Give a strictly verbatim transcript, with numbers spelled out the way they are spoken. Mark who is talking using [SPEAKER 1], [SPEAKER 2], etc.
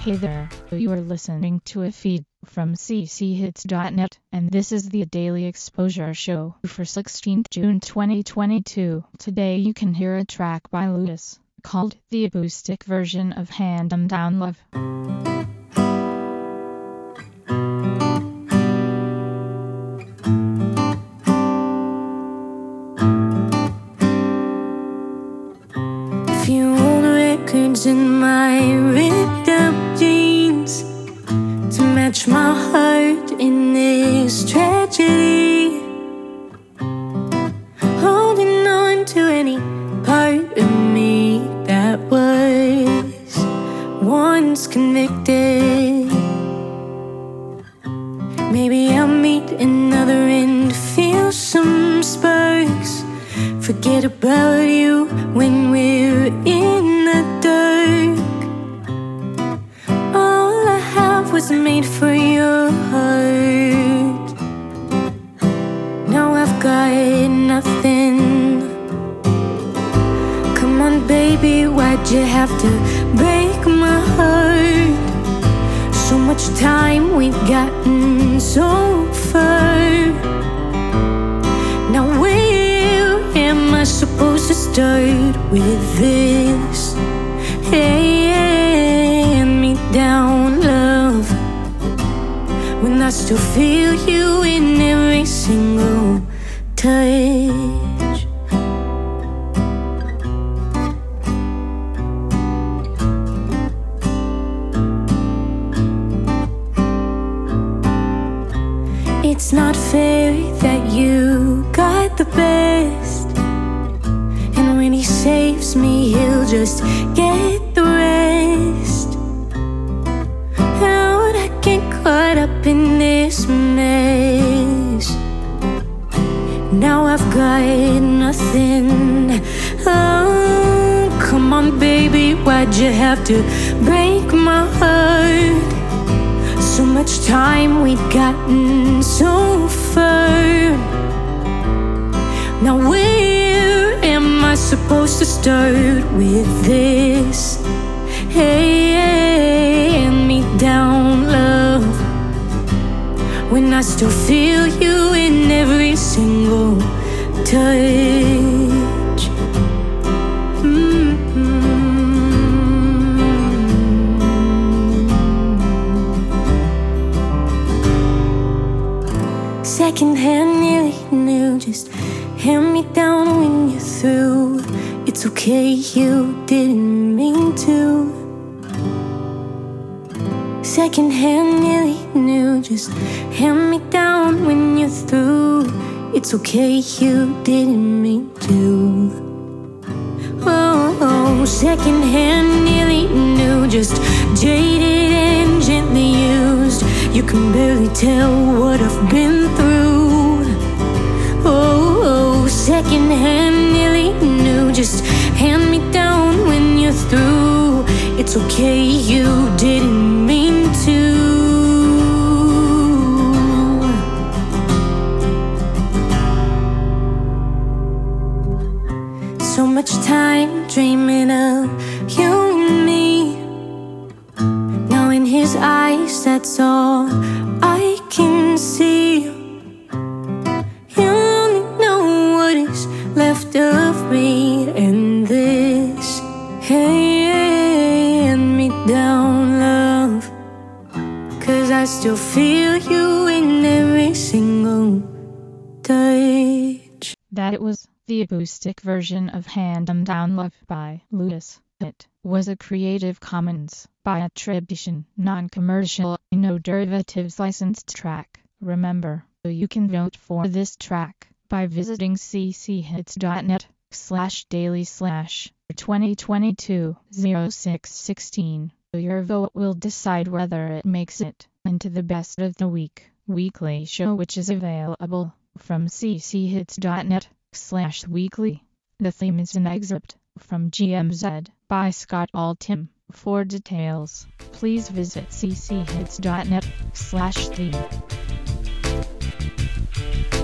[SPEAKER 1] Hey there, you are listening to a feed from c c hits dot net, and this is the Daily Exposure Show for sixteenth June twenty twenty-two. Today you can hear a track by Ludus, called The Acoustic Version of Hand 'Em Down Love.
[SPEAKER 2] Few old records in my ripped up jeans to match my heart in this tragedy, holding on to any part of me that was once convicted. Maybe I'll meet another and feel some sparks. Forget about you when we're in the dark. All I have was made for your heart. Now I've got nothing. Come on baby, why'd you have to break my heart? So much time, we've gotten so far. Now where am I supposed to start with this? Hand me down love, when I still feel you in every single touch. It's not fair that you got the best, and when he saves me, he'll just get the rest. How'd I get caught up in this mess? Now I've got nothing. Oh, come on baby, why'd you have to break my heart? So much time, we'd gotten so far. Now where am I supposed to start with this? Hand me down love, when I still feel you in every single touch. Mm-hmm. Secondhand, nearly new, just hand me down when you're through. It's okay, you didn't mean to. Secondhand, nearly new, just hand me down when you're through. It's okay, you didn't mean to. Oh, oh, secondhand, nearly new, just jaded and gently used. You can barely tell what I've been through. Oh, oh, secondhand, nearly new, just hand me down when you're through. It's okay, you didn't mean to. So much time dreaming of you and me. Now in his eyes, that's all I can see. You only know what is left of me, and this hand me down love, 'cause I still feel you in every single touch.
[SPEAKER 1] That it was the acoustic version of Hand 'Em Down Love by Ludus. It was a Creative Commons by attribution, non-commercial, no derivatives licensed track. Remember, you can vote for this track by visiting c c hits dot net slash daily slash twenty twenty-two oh six sixteen. Your vote will decide whether it makes it into the Best of the Week weekly show, which is available from c c hits dot net slash weekly. The theme is an excerpt from G M Z by Scott Altham. For details, please visit c c hits dot net slash theme.